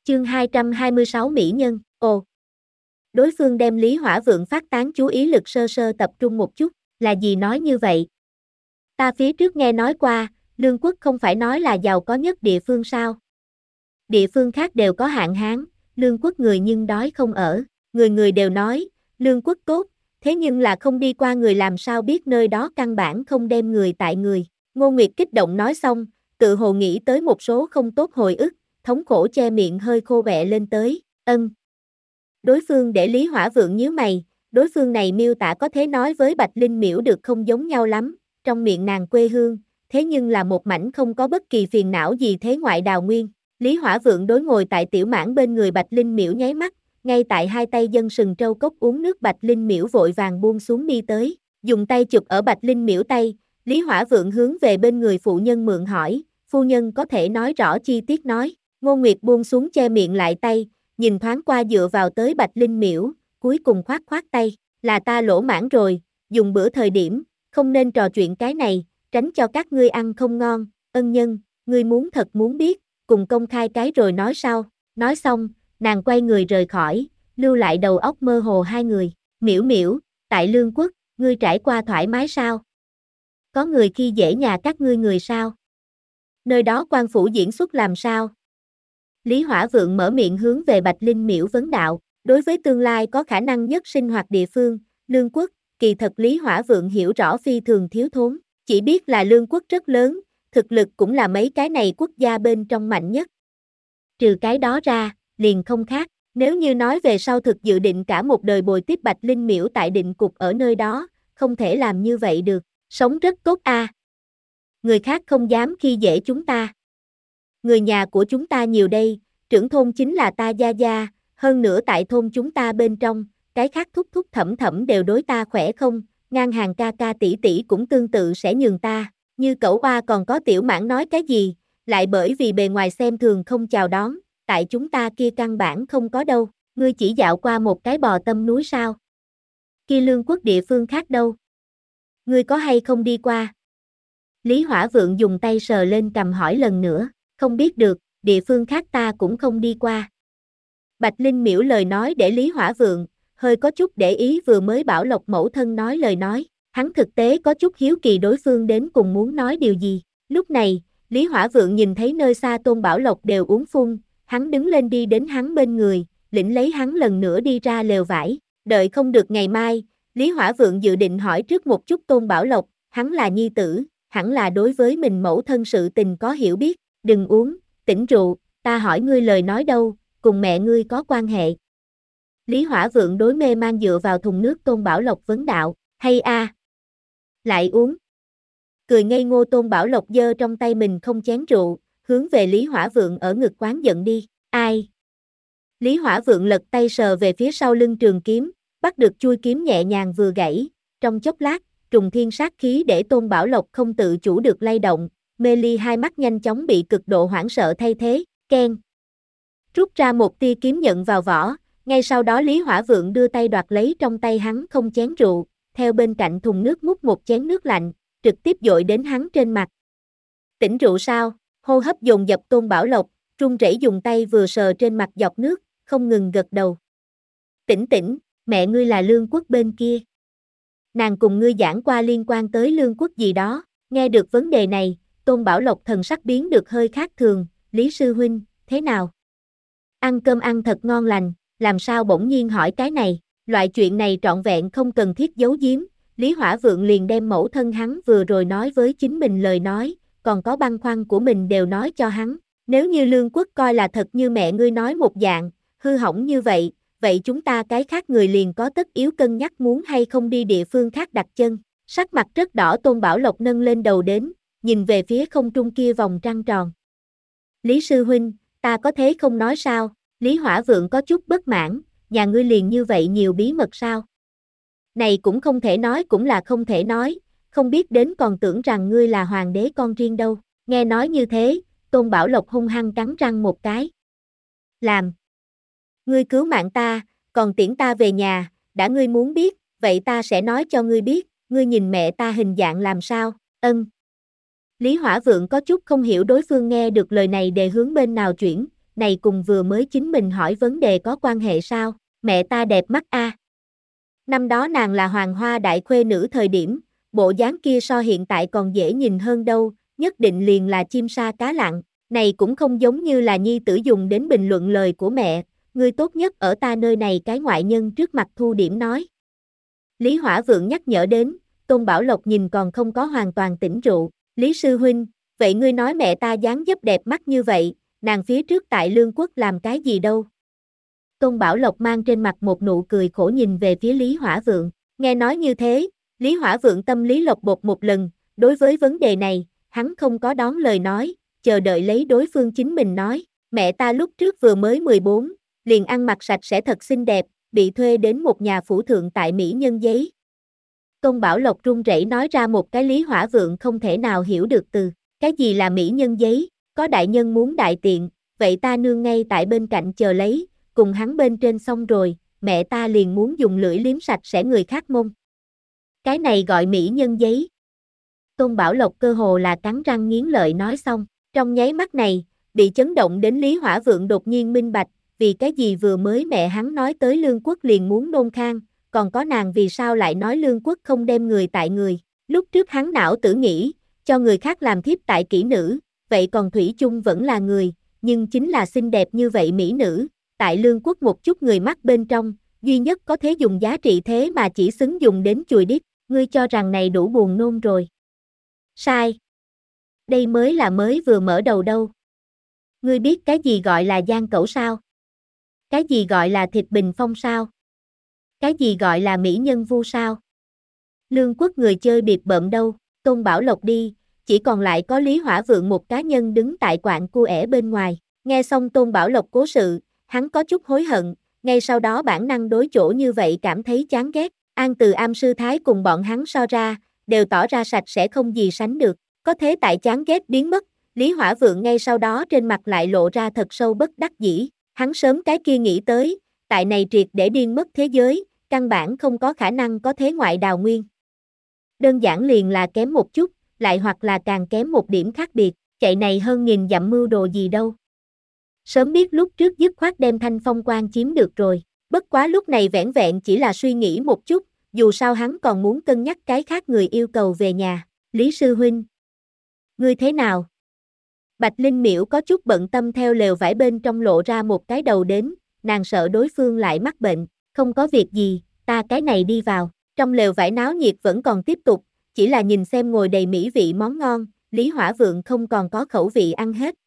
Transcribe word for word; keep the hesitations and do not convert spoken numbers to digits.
Chương hai trăm hai mươi sáu Mỹ Nhân, ồ. Đối phương đem Lý Hỏa Vượng phát tán chú ý lực sơ sơ tập trung một chút, là gì nói như vậy? Ta phía trước nghe nói qua, Lương quốc không phải nói là giàu có nhất địa phương sao? Địa phương khác đều có hạn hán, Lương quốc người nhưng đói không ở, người người đều nói, Lương quốc tốt, thế nhưng là không đi qua người làm sao biết nơi đó căn bản không đem người tại người. Ngô Nguyệt kích động nói xong, tự hồ nghĩ tới một số không tốt hồi ức, thống khổ che miệng hơi khô bẹ lên tới, ân. Đối phương để Lý Hỏa Vượng nhíu mày, đối phương này miêu tả có thể nói với Bạch Linh Miễu được không giống nhau lắm, trong miệng nàng quê hương, thế nhưng là một mảnh không có bất kỳ phiền não gì thế ngoại đào nguyên. Lý Hỏa Vượng đối ngồi tại tiểu mãn bên người Bạch Linh Miễu nháy mắt, ngay tại hai tay dân sừng trâu cốc uống nước Bạch Linh Miễu vội vàng buông xuống đi tới, dùng tay chụp ở Bạch Linh Miễu tay, Lý Hỏa Vượng hướng về bên người phụ nhân mượn hỏi, phu nhân có thể nói rõ chi tiết nói, Ngô Nguyệt buông xuống che miệng lại tay, nhìn thoáng qua dựa vào tới Bạch Linh Miễu, cuối cùng khoát khoát tay, là ta lỗ mãn rồi, dùng bữa thời điểm, không nên trò chuyện cái này, tránh cho các ngươi ăn không ngon, ân nhân, ngươi muốn thật muốn biết, cùng công khai cái rồi nói sau, nói xong, nàng quay người rời khỏi, lưu lại đầu óc mơ hồ hai người, Miễu Miễu, tại Lương quốc, ngươi trải qua thoải mái sao? Có người khi dễ nhà các ngươi người sao? Nơi đó quan phủ diễn xuất làm sao? Lý Hỏa Vượng mở miệng hướng về Bạch Linh Miễu vấn đạo, đối với tương lai có khả năng nhất sinh hoạt địa phương, Lương quốc, kỳ thật Lý Hỏa Vượng hiểu rõ phi thường thiếu thốn, chỉ biết là Lương quốc rất lớn, thực lực cũng là mấy cái này quốc gia bên trong mạnh nhất. Trừ cái đó ra, liền không khác, nếu như nói về sau thực dự định cả một đời bồi tiếp Bạch Linh Miễu tại định cục ở nơi đó, không thể làm như vậy được, sống rất tốt a. À. Người khác không dám khi dễ chúng ta. Người nhà của chúng ta nhiều đây, trưởng thôn chính là ta gia gia, hơn nữa tại thôn chúng ta bên trong, cái khác thúc thúc thẩm thẩm đều đối ta khỏe không, ngang hàng ca ca tỷ tỷ cũng tương tự sẽ nhường ta, như cẩu oa còn có tiểu mãn nói cái gì, lại bởi vì bề ngoài xem thường không chào đón, tại chúng ta kia căn bản không có đâu, ngươi chỉ dạo qua một cái bò tâm núi sao? Kia Lương quốc địa phương khác đâu? Ngươi có hay không đi qua? Lý Hỏa Vượng dùng tay sờ lên cằm hỏi lần nữa, không biết được, địa phương khác ta cũng không đi qua. Bạch Linh Miễu lời nói để Lý Hỏa Vượng, hơi có chút để ý vừa mới bảo Lộc mẫu thân nói lời nói, hắn thực tế có chút hiếu kỳ đối phương đến cùng muốn nói điều gì. Lúc này, Lý Hỏa Vượng nhìn thấy nơi xa Tôn Bảo Lộc đều uống phun, hắn đứng lên đi đến hắn bên người, lĩnh lấy hắn lần nữa đi ra lều vải, đợi không được ngày mai, Lý Hỏa Vượng dự định hỏi trước một chút Tôn Bảo Lộc, hắn là nhi tử, hẳn là đối với mình mẫu thân sự tình có hiểu biết, đừng uống, tỉnh rượu, ta hỏi ngươi lời nói đâu, cùng mẹ ngươi có quan hệ. Lý Hỏa Vượng đối mê man dựa vào thùng nước Tôn Bảo Lộc vấn đạo, hay a, à? Lại uống. Cười ngây ngô Tôn Bảo Lộc giơ trong tay mình không chén rượu, hướng về Lý Hỏa Vượng ở ngực quán giận đi, ai? Lý Hỏa Vượng lật tay sờ về phía sau lưng trường kiếm, bắt được chui kiếm nhẹ nhàng vừa gãy, trong chốc lát, trùng thiên sát khí để Tôn Bảo Lộc không tự chủ được lay động, mê ly hai mắt nhanh chóng bị cực độ hoảng sợ thay thế, keng. Rút ra một tia kiếm nhận vào vỏ, ngay sau đó Lý Hỏa Vượng đưa tay đoạt lấy trong tay hắn không chén rượu, theo bên cạnh thùng nước múc một chén nước lạnh, trực tiếp dội đến hắn trên mặt. Tỉnh rượu sao? Hô hấp dồn dập Tôn Bảo Lộc, run rẩy dùng tay vừa sờ trên mặt dọc nước, không ngừng gật đầu. Tỉnh tỉnh, mẹ ngươi là Lương quốc bên kia. Nàng cùng ngươi giảng qua liên quan tới Lương quốc gì đó, nghe được vấn đề này, Tôn Bảo Lộc thần sắc biến được hơi khác thường, Lý sư huynh, thế nào? Ăn cơm ăn thật ngon lành, làm sao bỗng nhiên hỏi cái này, loại chuyện này trọn vẹn không cần thiết giấu giếm, Lý Hỏa Vượng liền đem mẫu thân hắn vừa rồi nói với chính mình lời nói, còn có băn khoăn của mình đều nói cho hắn, nếu như Lương quốc coi là thật như mẹ ngươi nói một dạng, hư hỏng như vậy, vậy chúng ta cái khác người liền có tất yếu cân nhắc muốn hay không đi địa phương khác đặt chân, sắc mặt rất đỏ Tôn Bảo Lộc nâng lên đầu đến, nhìn về phía không trung kia vòng trăng tròn. Lý sư huynh, ta có thế không nói sao? Lý Hỏa Vượng có chút bất mãn, nhà ngươi liền như vậy nhiều bí mật sao? Này cũng không thể nói cũng là không thể nói, không biết đến còn tưởng rằng ngươi là hoàng đế con riêng đâu. Nghe nói như thế, Tôn Bảo Lộc hung hăng cắn răng một cái. Làm. Ngươi cứu mạng ta, còn tiễn ta về nhà, đã ngươi muốn biết, vậy ta sẽ nói cho ngươi biết, ngươi nhìn mẹ ta hình dạng làm sao, ân. Lý Hỏa Vượng có chút không hiểu đối phương nghe được lời này để hướng bên nào chuyển, này cùng vừa mới chính mình hỏi vấn đề có quan hệ sao, mẹ ta đẹp mắt a. À. Năm đó nàng là hoàng hoa đại khuê nữ thời điểm, bộ dáng kia so hiện tại còn dễ nhìn hơn đâu, nhất định liền là chim sa cá lặn, này cũng không giống như là nhi tử dùng đến bình luận lời của mẹ, ngươi tốt nhất ở ta nơi này cái ngoại nhân trước mặt thu điểm nói. Lý Hỏa Vượng nhắc nhở đến, Tôn Bảo Lộc nhìn còn không có hoàn toàn tỉnh rượu, Lý Sư Huynh, vậy ngươi nói mẹ ta dáng dấp đẹp mắt như vậy, nàng phía trước tại Lương Quốc làm cái gì đâu? Tôn Bảo Lộc mang trên mặt một nụ cười khổ nhìn về phía Lý Hỏa Vượng, nghe nói như thế, Lý Hỏa Vượng tâm lý lộc bột một lần, đối với vấn đề này, hắn không có đón lời nói, chờ đợi lấy đối phương chính mình nói, mẹ ta lúc trước vừa mới mười bốn, liền ăn mặc sạch sẽ thật xinh đẹp, bị thuê đến một nhà phủ thượng tại Mỹ Nhân Giấy. Tôn Bảo Lộc run rẩy nói ra một cái Lý Hỏa Vượng không thể nào hiểu được từ, cái gì là Mỹ Nhân Giấy, có đại nhân muốn đại tiện, vậy ta nương ngay tại bên cạnh chờ lấy, cùng hắn bên trên xong rồi, mẹ ta liền muốn dùng lưỡi liếm sạch sẽ người khác mông. Cái này gọi Mỹ Nhân Giấy. Tôn Bảo Lộc cơ hồ là cắn răng nghiến lợi nói xong, trong nháy mắt này, bị chấn động đến Lý Hỏa Vượng đột nhiên minh bạch, vì cái gì vừa mới mẹ hắn nói tới Lương Quốc liền muốn nôn khan, còn có nàng vì sao lại nói Lương Quốc không đem người tại người, lúc trước hắn não tử nghĩ, cho người khác làm thiếp tại kỹ nữ, vậy còn Thủy chung vẫn là người, nhưng chính là xinh đẹp như vậy mỹ nữ, tại Lương Quốc một chút người mắt bên trong, duy nhất có thể dùng giá trị thế mà chỉ xứng dùng đến chùi đít, ngươi cho rằng này đủ buồn nôn rồi. Sai. Đây mới là mới vừa mở đầu đâu. Ngươi biết cái gì gọi là giang cẩu sao? Cái gì gọi là thịt bình phong sao? Cái gì gọi là mỹ nhân vu sao? Lương Quốc người chơi biệt bợm đâu, Tôn Bảo Lộc đi, chỉ còn lại có Lý Hỏa Vượng một cá nhân đứng tại quạng cua ẻ bên ngoài, nghe xong Tôn Bảo Lộc cố sự, hắn có chút hối hận, ngay sau đó bản năng đối chỗ như vậy cảm thấy chán ghét, An Từ Am sư thái cùng bọn hắn so ra, đều tỏ ra sạch sẽ không gì sánh được, có thế tại chán ghét biến mất, Lý Hỏa Vượng ngay sau đó trên mặt lại lộ ra thật sâu bất đắc dĩ, hắn sớm cái kia nghĩ tới, tại này triệt để điên mất thế giới, căn bản không có khả năng có thế ngoại đào nguyên. Đơn giản liền là kém một chút, lại hoặc là càng kém một điểm khác biệt, chạy này hơn nghìn dặm mưu đồ gì đâu. Sớm biết lúc trước dứt khoát đem Thanh Phong Quan chiếm được rồi, bất quá lúc này vẻn vẹn chỉ là suy nghĩ một chút, dù sao hắn còn muốn cân nhắc cái khác người yêu cầu về nhà, Lý Sư Huynh. Ngươi thế nào? Bạch Linh Miễu có chút bận tâm theo lều vải bên trong lộ ra một cái đầu đến, nàng sợ đối phương lại mắc bệnh, không có việc gì, ta cái này đi vào, trong lều vải náo nhiệt vẫn còn tiếp tục, chỉ là nhìn xem ngồi đầy mỹ vị món ngon, Lý Hỏa Vượng không còn có khẩu vị ăn hết,